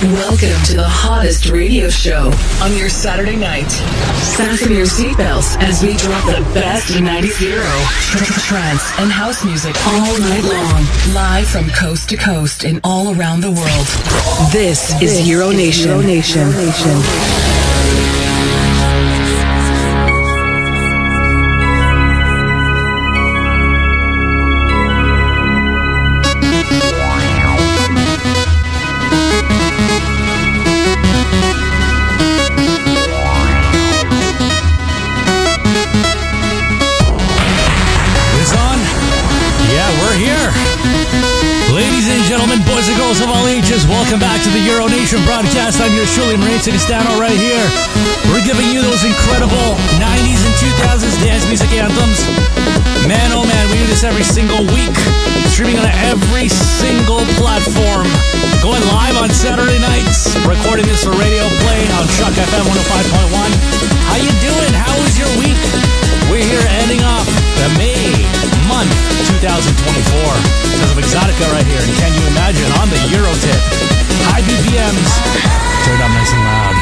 Welcome to the hottest radio show on your Saturday night. Fasten your seatbelts as we drop the best 90s Euro, trance, and house music all night long. Live from coast to coast and all around the world. This is Euro Nation. Gentlemen, boys and girls of all ages, welcome back to the Euro Nation broadcast. I'm your Shirley Marie Cistano right here. We're giving you those incredible 90s and 2000s dance music anthems. Man, oh man, we do this every single week. Streaming on every single platform. Going live on Saturday nights. Recording this for radio play on Chuck FM 105.1. How you doing? How was your week? We're here ending off the May month 2024. Because of Exotica right here. And can you imagine on the Euro tip? High BPMs. Turned up nice and loud.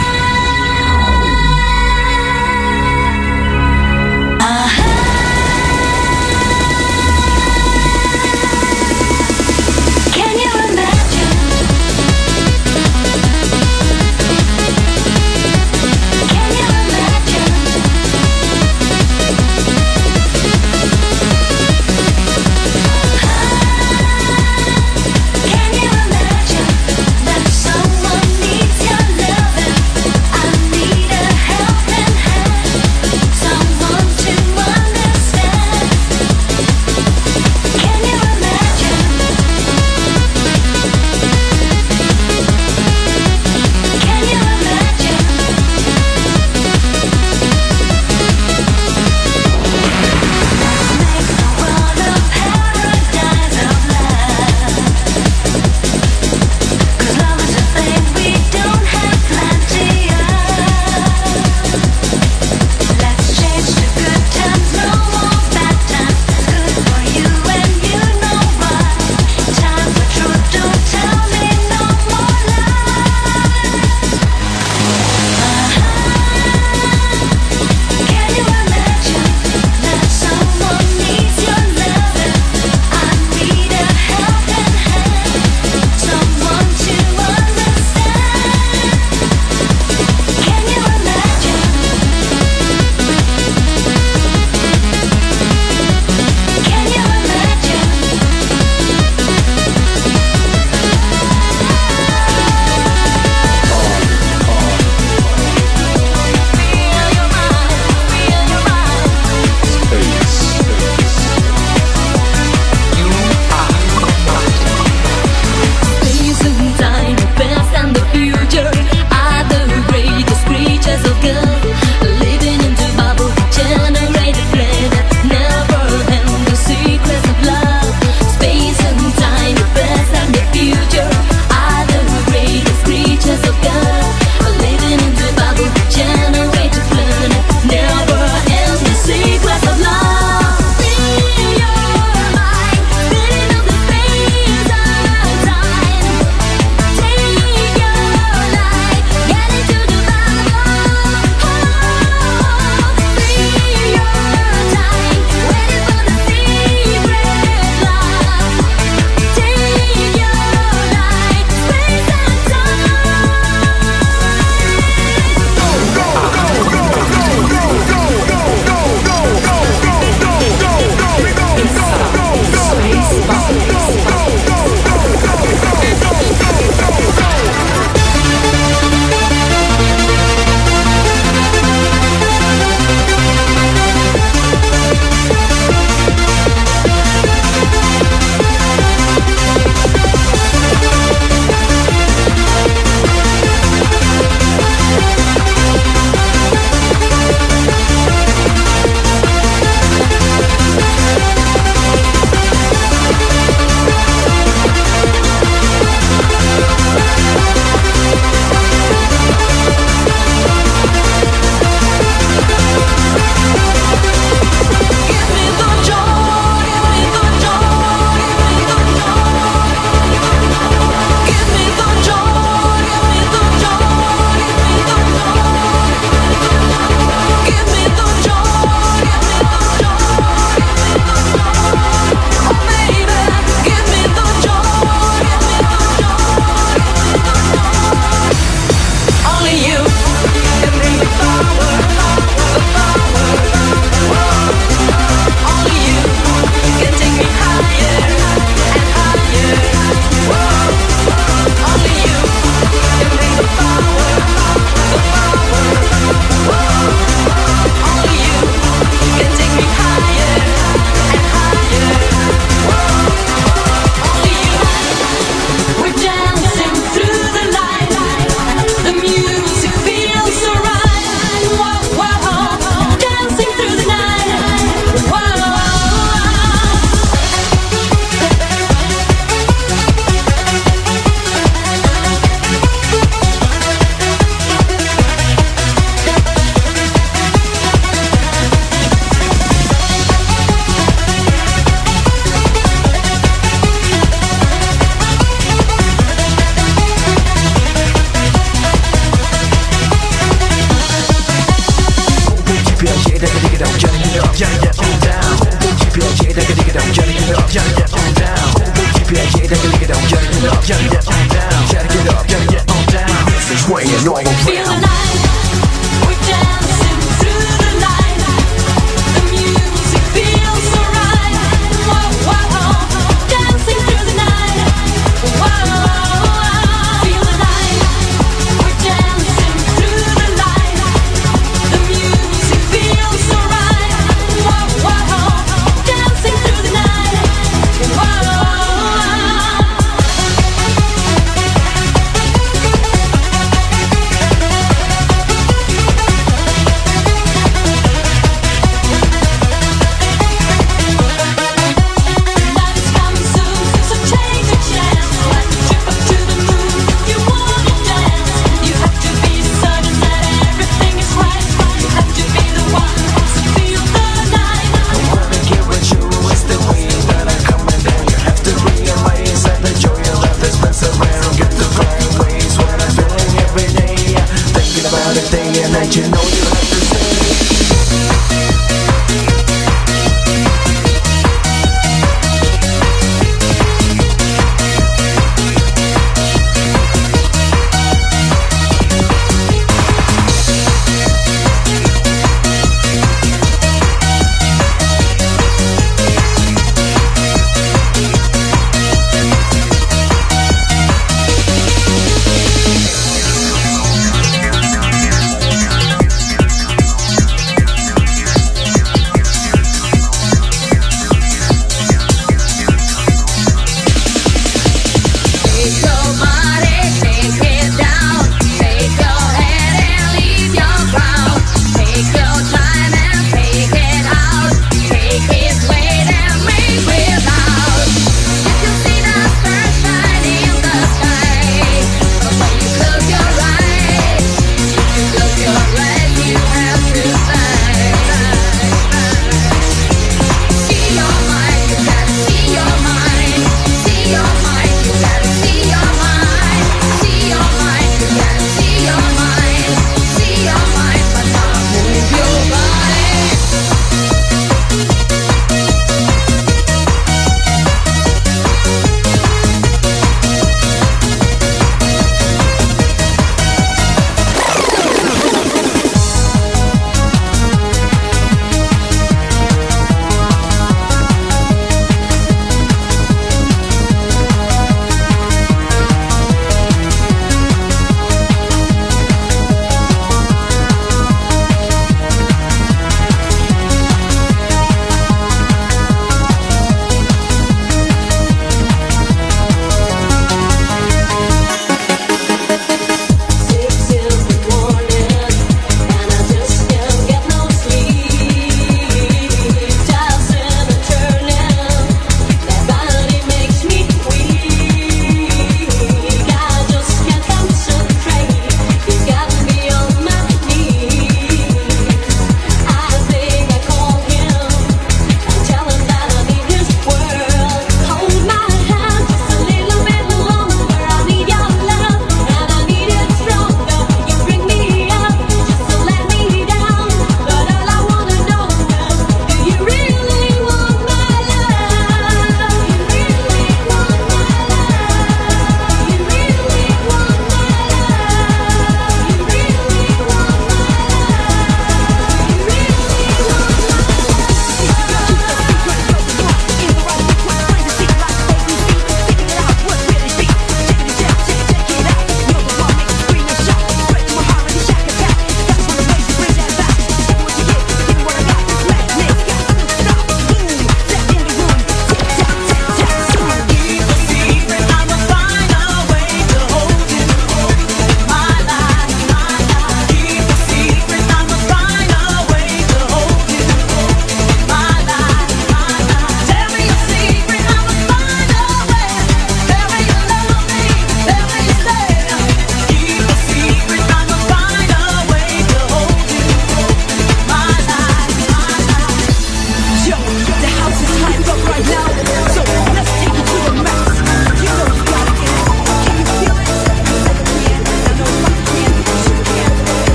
that you know you have to say.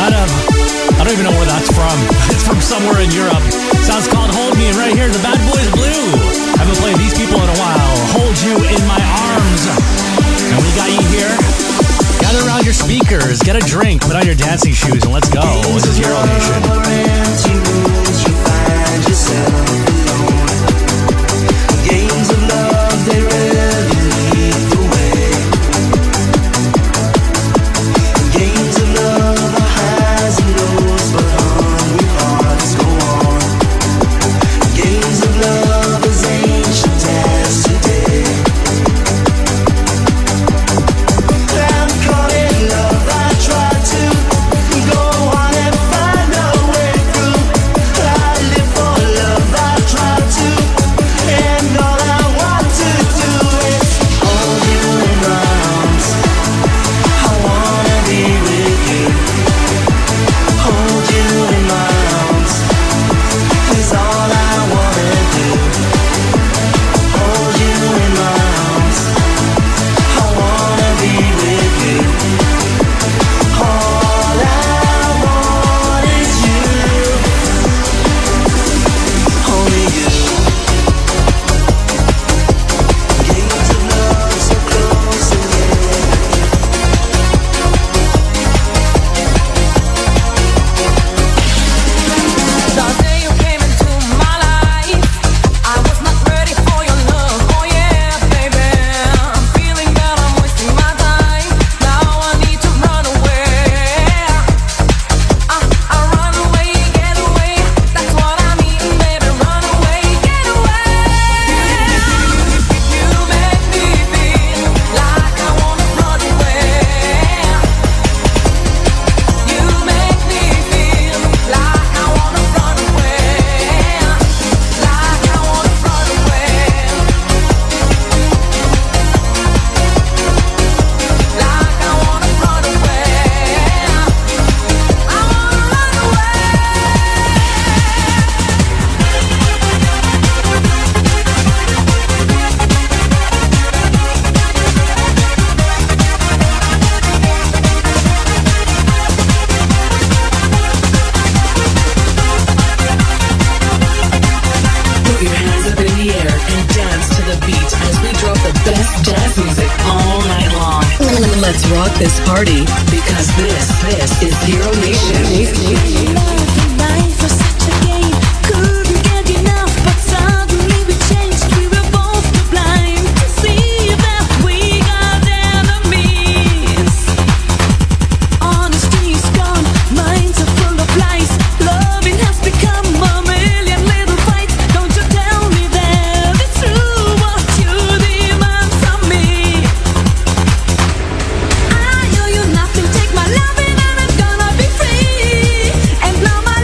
I don't even know where that's from. It's from somewhere in Europe. Sounds called Hold Me, and right here, the Bad Boys Blue. Haven't played these people in a while. Hold You in My Arms. And we got you here. Gather around your speakers, get a drink, put on your dancing shoes, and let's go. This is Euro Nation. You find yourself alone. Games of love, they rarely lead the way. Games of love are highs and lows, but hungry hearts go on. Games of love as ancient as today. I'm caught in love, I try to go on and find a way through. I live for love, I try to, and all I want to do is hold you in my arms. I wanna be with you. Hold you in my arms is all I wanna do. Hold you in my arms. I wanna be with you. All I want is you. Only you. Games of love so close and yet. The day you came into my life, I was not ready for your love. Oh yeah, baby, I'm feeling that I'm wasting my time. Now I need to run away. I run away, get away. That's what I mean, baby. Run away, get away. You make me feel like I wanna run away. You make me feel like I wanna run away. Like I wanna run away. Like I wanna run away. I wanna run away. Put your hands up in the air and dance to the beat as we drop the best jazz music all night long. Let's rock this party because this is Euro Nation. Life was such a game, couldn't get enough, but suddenly we changed. We were both too blind to see that we got enemies. Honesty's gone, minds are full of lies. Loving has become a million little fights. Don't you tell me that it's true what you demand from me. I owe you nothing, take my loving and I'm gonna be free. And now my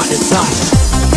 my desire.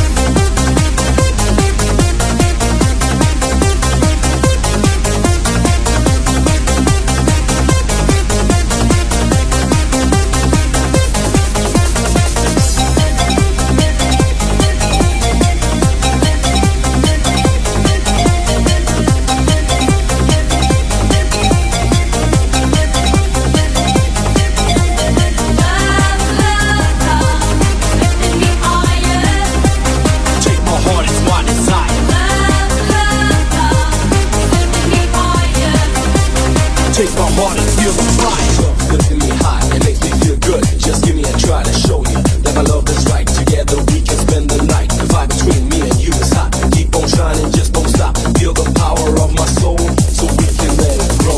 Take my heart and feel the fire. Love lifting me high, it makes me feel good. Just give me a try to show you that my love is right. Together we can spend the night. The vibe between me and you is hot. Keep on shining, just don't stop. Feel the power of my soul, so we can let it grow.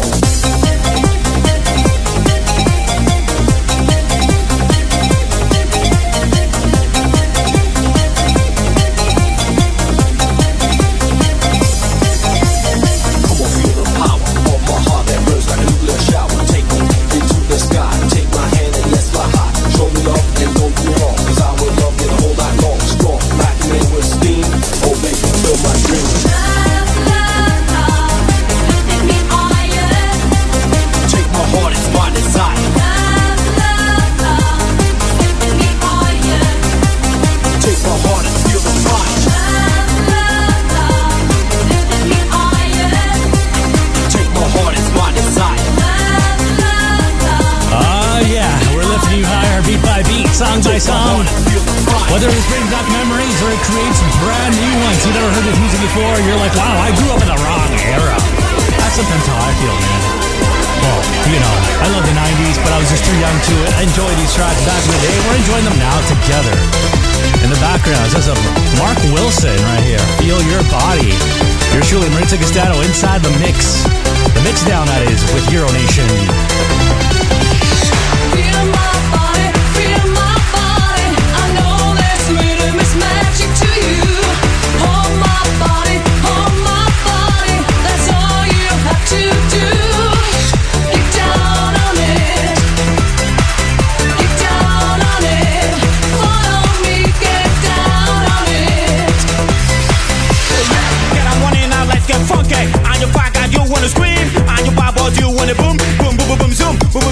Song by song, whether it brings back memories or it creates brand new ones. You've never heard this music before, you're like, wow, I grew up in the wrong era. That's sometimes how I feel, man. Well, you know, I love the 90s, but I was just too young to enjoy these tracks back in the day. We're enjoying them now together. In the background, it says Mark Wilson right here. Feel Your Body. You're truly Maritza Castano inside the mix. The mix down, that is, with Euro Nation. Feel my body, feel my body. I know this rhythm is magic to you. Hold my body, that's all you have to do. Get down on it, get down on it. Follow me, get down on it. Get on one in now, let's get funky. On your back, you wanna scream. On your bubble, you wanna boom, boom, boom, boom, boom, zoom, boom.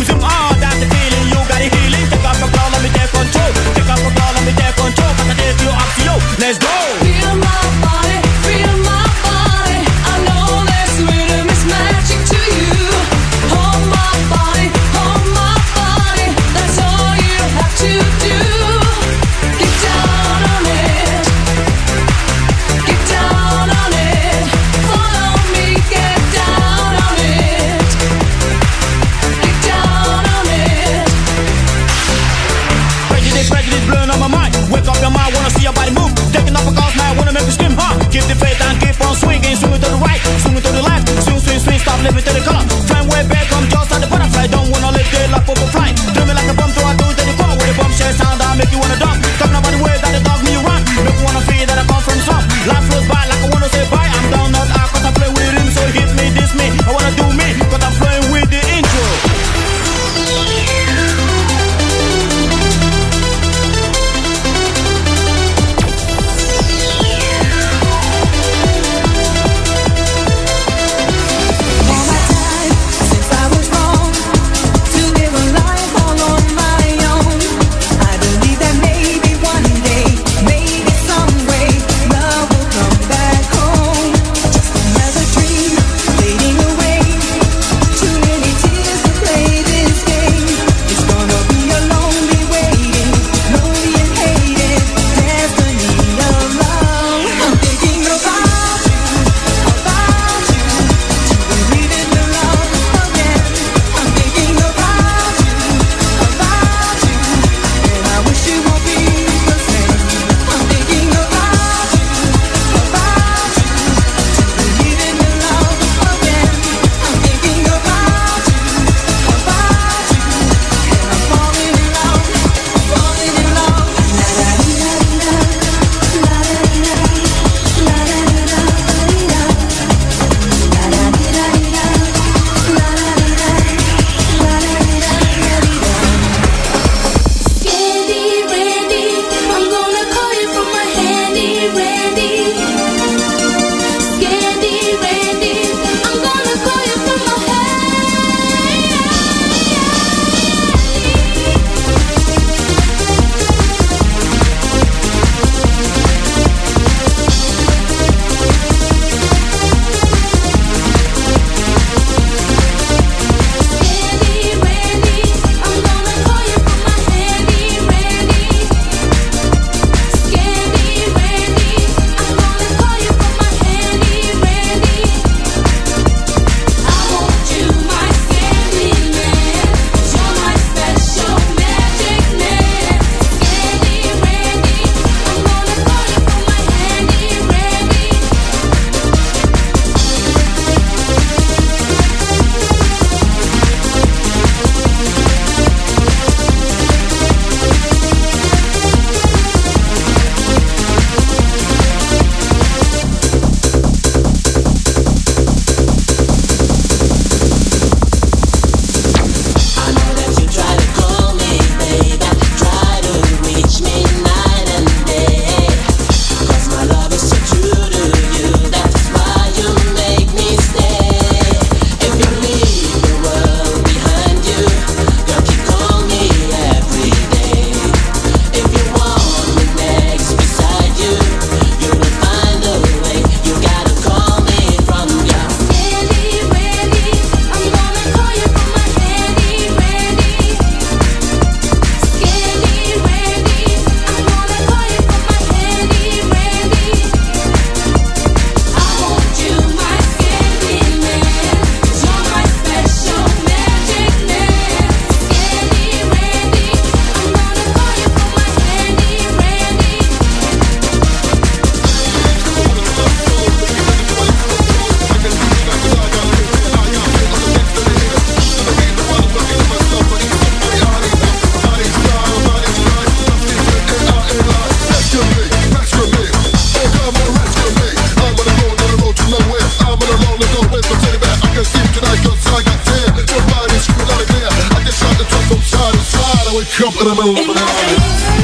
up in the middle of the night.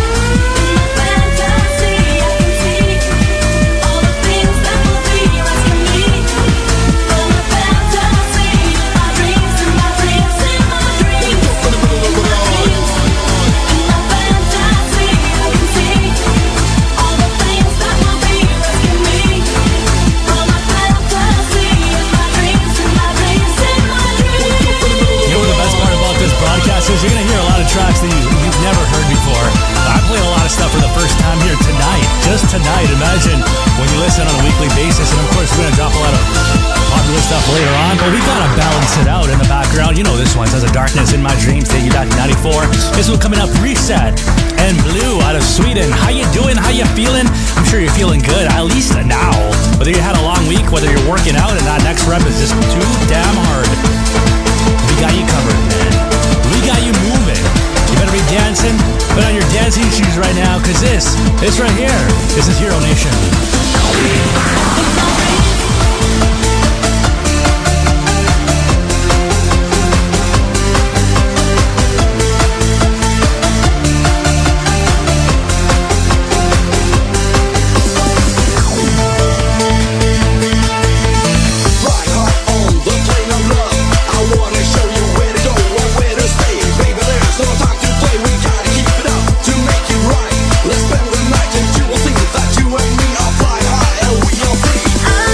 You're going to hear a lot of tracks that you've never heard before. I play a lot of stuff for the first time here tonight. Just tonight. Imagine when you listen on a weekly basis. And of course, we're going to drop a lot of popular stuff later on. But we got to balance it out in the background. You know this one. Says a Darkness in My Dreams. Take you back to 94. This one coming up, Reset and Blue out of Sweden. How you doing? How you feeling? I'm sure you're feeling good, at least now. Whether you had a long week, whether you're working out, and that next rep is just too damn hard. We got you covered, man. We got you moving. You better be dancing. Put on your dancing shoes right now, because this right here, this is Hero Nation. Let's spend the night and you will think that you and me are fly high and we are free.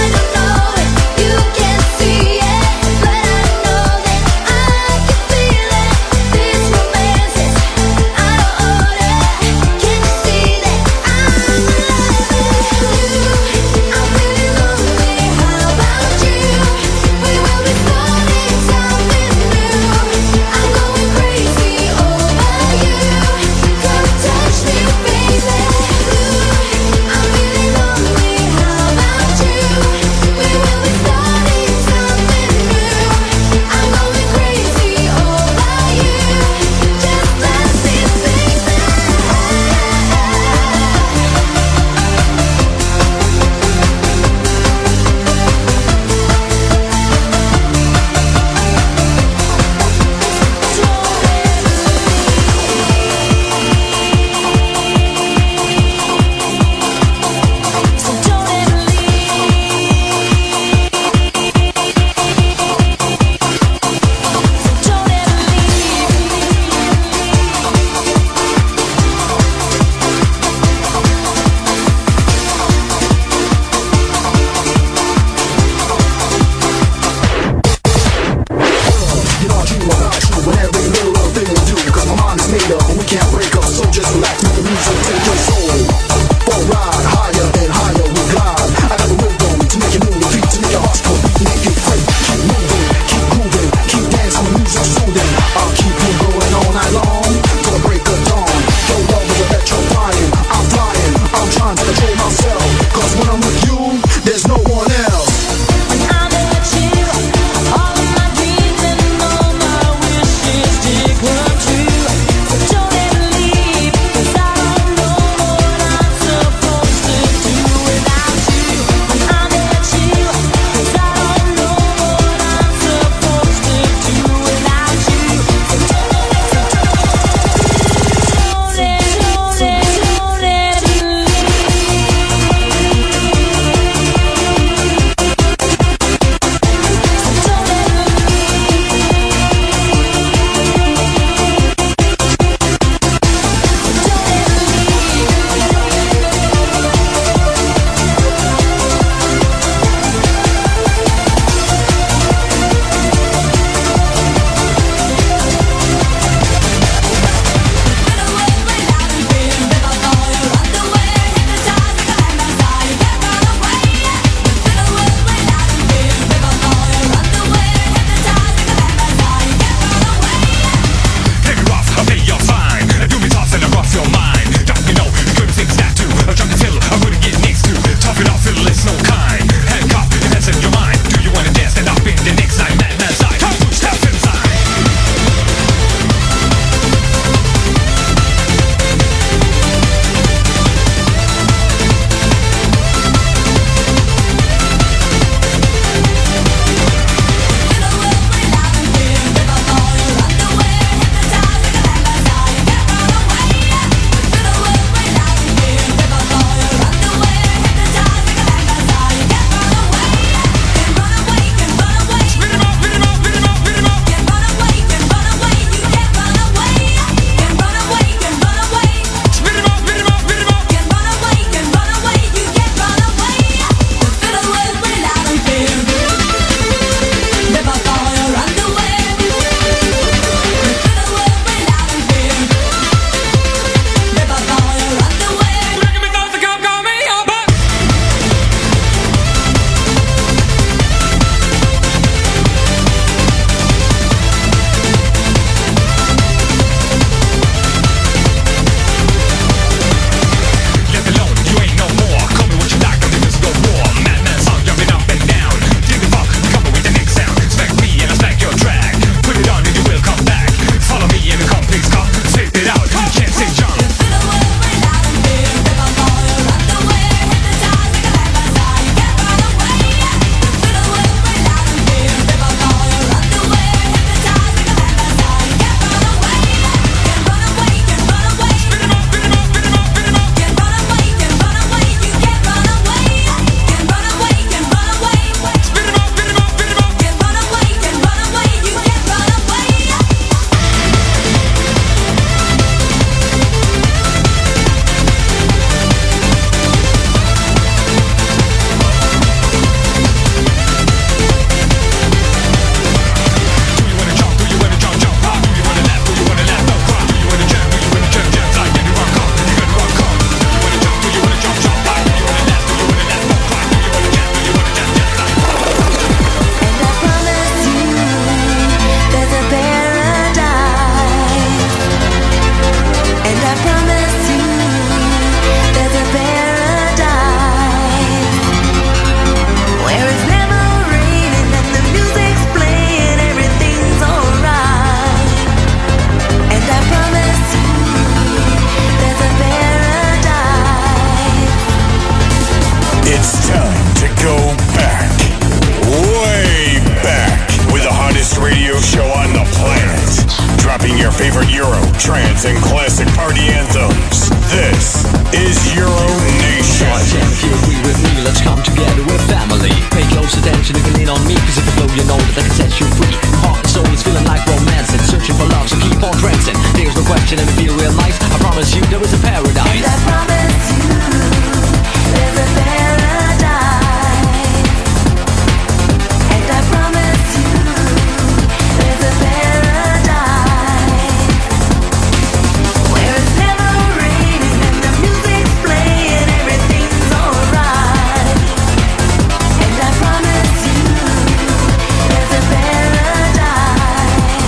favorite Euro, trance, and classic party anthems. This is Euro Nation. If you agree with me, let's come together, we're family. Pay close attention, you can lean on me, cause if you flow, you know that I can set you free. Heart and soul is feeling like romance and searching for love, so keep on prancing. There's no question, and if you real nice, I promise you there is a paradise. And I promise you, there's a paradise. And I promise you, there's a paradise where it's never raining and the music's playing, everything's alright. And I promise you, there's a paradise.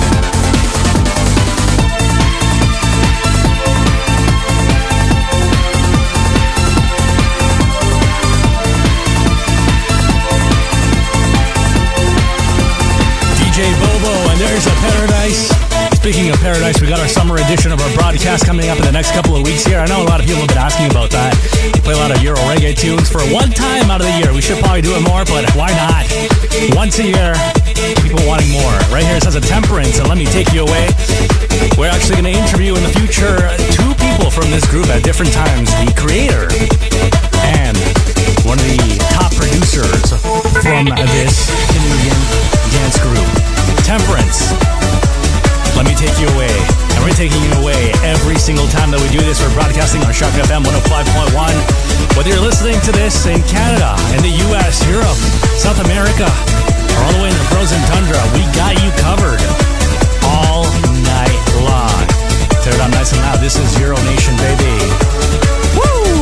DJ Bobo, and there's a paradise. Speaking of paradise, we got our summer edition of our broadcast coming up in the next couple of weeks here. I know a lot of people have been asking about that. We play a lot of Euro reggae tunes for one time out of the year. We should probably do it more, but why not? Once a year, people wanting more. Right here it says a Temperance, and let me take you away. We're actually going to interview in the future two people from this group at different times. The creator and one of the top producers from this Canadian dance group. Temperance, let me take you away. And we're taking you away every single time that we do this. We're broadcasting on Shark FM 105.1. Whether you're listening to this in Canada, in the US, Europe, South America, or all the way in the frozen tundra, we got you covered all night long. Tear it up nice and loud. This is Euro Nation, baby. Woo!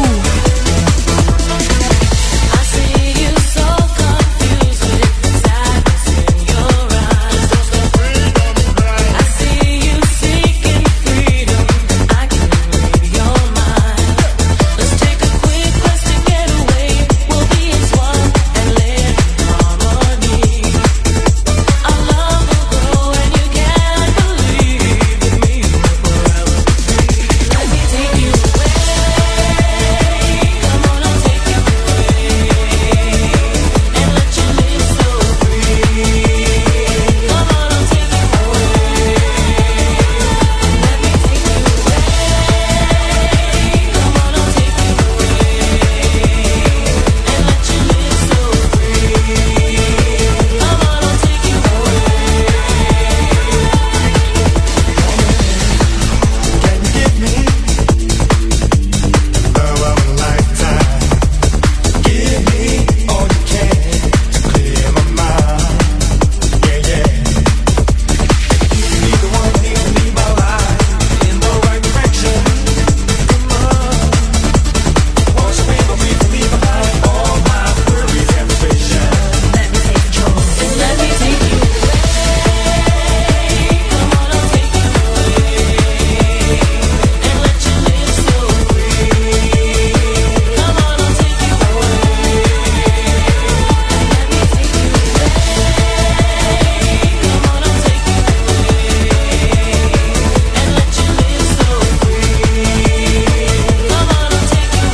I see you so confused with the sadness in your eyes. I see you seeking freedom. I can read your mind. Let's take a quick rest to get away. We'll be as one and live in harmony. Our love will grow and you can't believe in me forever. Let me take you away. Come on, I'll take you away and let you live so free. Come on, I'll take you away. Let me take you away. Come on, I'll take you away and let you live so free. Come on, I'll take you away. Can you give me love of a lifetime? Give me all you can to clear my mind. Yeah, yeah. You need the one who will lead my life in the right direction. Come on, wash away my grief and leave behind all my worries and frustration. Let me take control. Let me take you away. Come on, I'll take you away and let you live so free. Come on, I'll take you away. Let me take you away. Come on, I'll take you away and let you live so free. Come on, I'll take you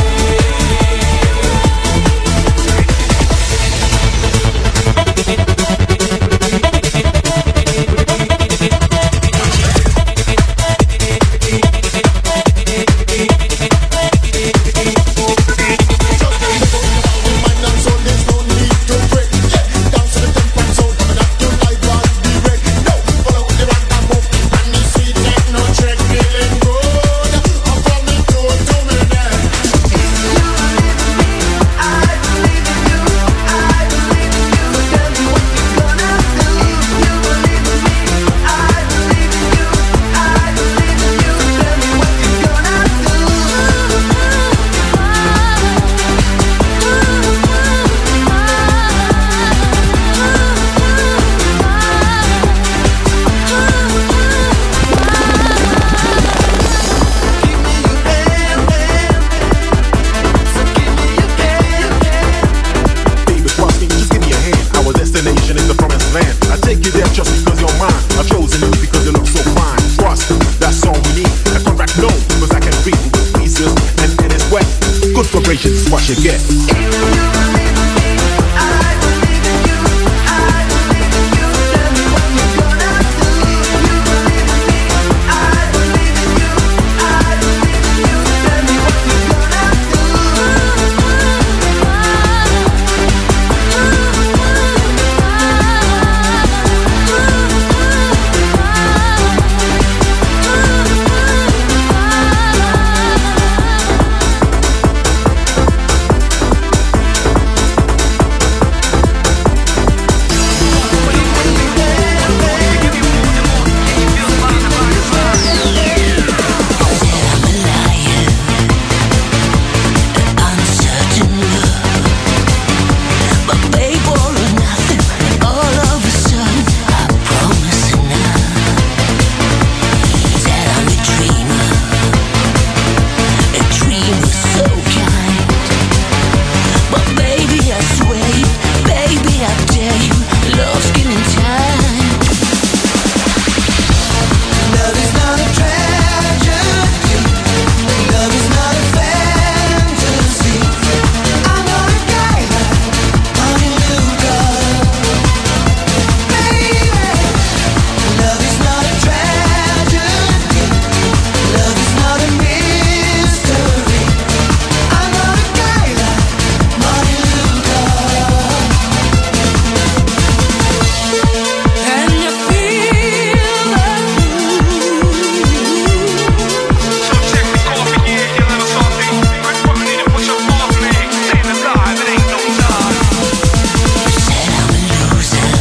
Baby, trust me, just give me a hand. Our destination is the promised land. I take you there just because you're mine. I've chosen you because you look so fine. Trust, that's all we need. A contract, no, because I can read the pieces and it's wet. Good vibration is what you get. I believe in you. Tell me what you're gonna do. You believe in me. same. Love's killing time. Love is not a tragedy. Love is not a fantasy. I'm not a guy like Martin Luther. Baby, love is not a tragedy. Love is not a mystery. I'm not a guy like Martin Luther. And you feel the So check the coffee, yeah, you little salty. Quick fucking need to push up off me. Staying alive, it ain't no time. said I'm a loser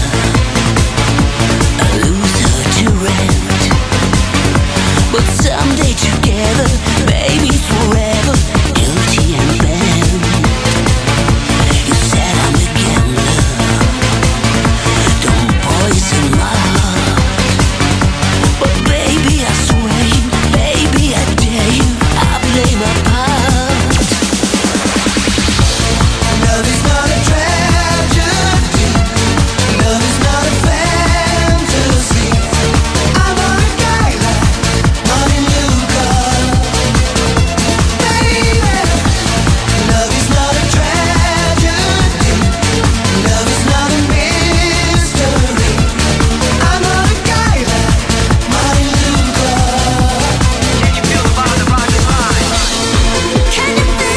to rent. But someday together, baby, forever, guilty and banned. You said I'm a gambler, don't poison my heart. But baby, I swear you, baby, I dare you, I play my part. Love is not a tragedy. Love is not a fantasy. I'm not a guy like Martin Luther. Baby, love is not a tragedy. Love is not a mystery. I'm not a guy like Martin Luther. Can you feel the vibe that rides your line? Can you feel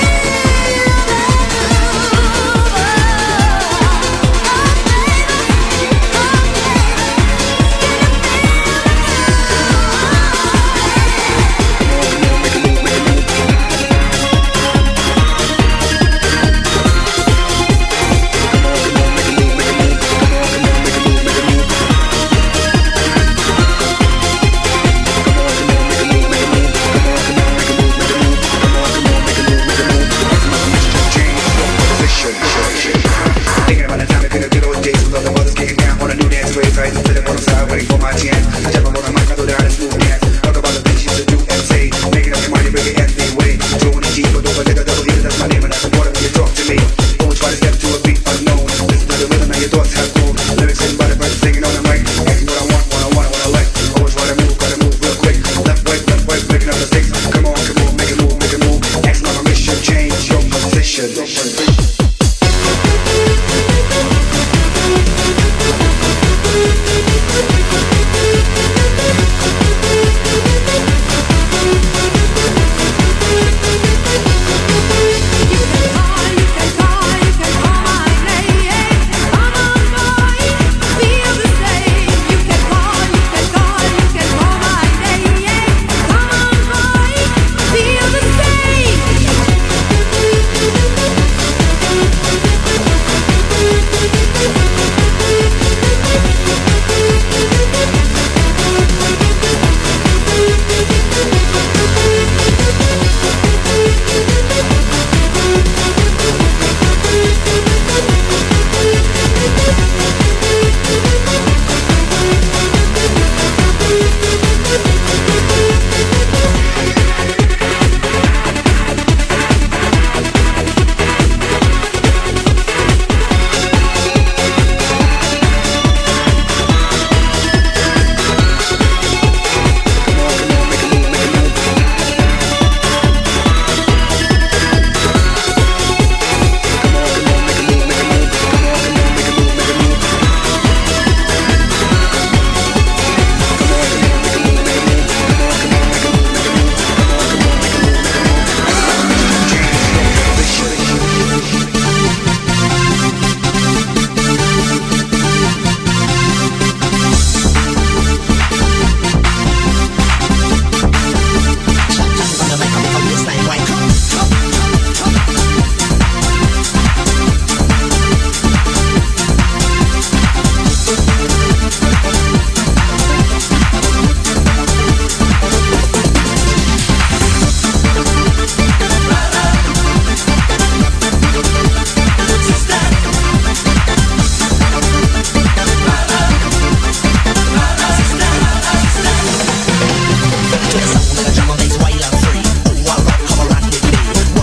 Thinking about the time it been a good old days with all the mothers getting down on a new dance rave, right? Sitting on the side waiting for my chance. I jump up on the mic, I throw down a smooth dance. Talk about the things you should do and say. Making up your mind, you bring it every way. Throwing it deep, but don't forget the double E, that's my name, and that's important when you talk to me. Don't try to step to a beat unknown. Listen to the rhythm and your thoughts have grown. Lyrics written by the person singing on the mic. Asking what I want, what I like. Always gotta move real quick. Left, right, breaking up the sticks. Come on, make it move. Action on a mission, change your position.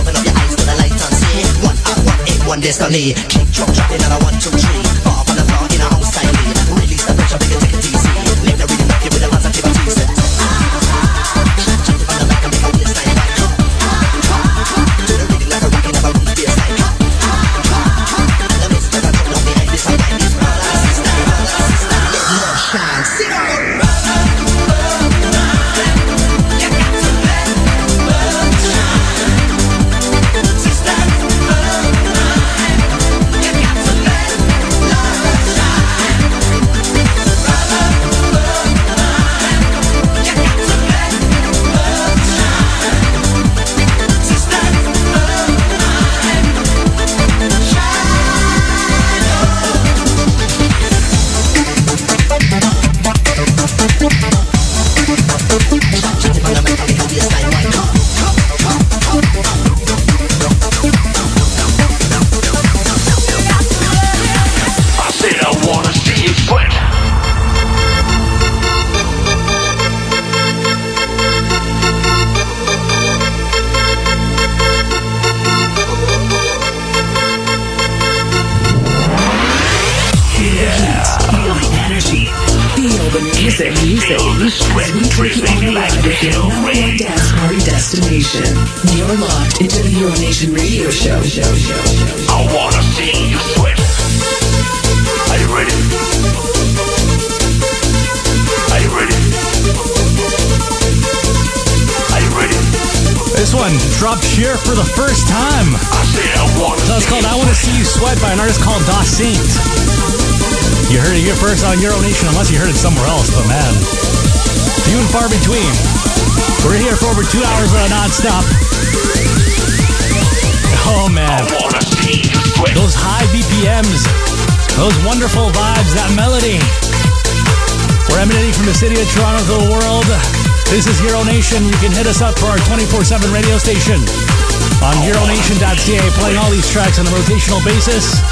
destiny. Kick, drop, dropping, and I 1, 2, 3. Far from the floor, music. As we take you on the ride with your number one dance party destination. You're locked into the Euro Nation Radio Show. I wanna see you sweat. Are you ready? Are you ready? Are you ready? This one dropped here for the first time. I said I wanna So it's called I Wanna See You Sweat by an artist called Da Saint. You heard it here first on Euro Nation, unless you heard it somewhere else, but man, few and far between. We're here for over 2 hours non-stop. Oh man, those high BPMs, those wonderful vibes, that melody. We're emanating from the city of Toronto to the world. This is Euro Nation. You can hit us up for our 24/7 radio station on EuroNation.ca, playing all these tracks on a rotational basis.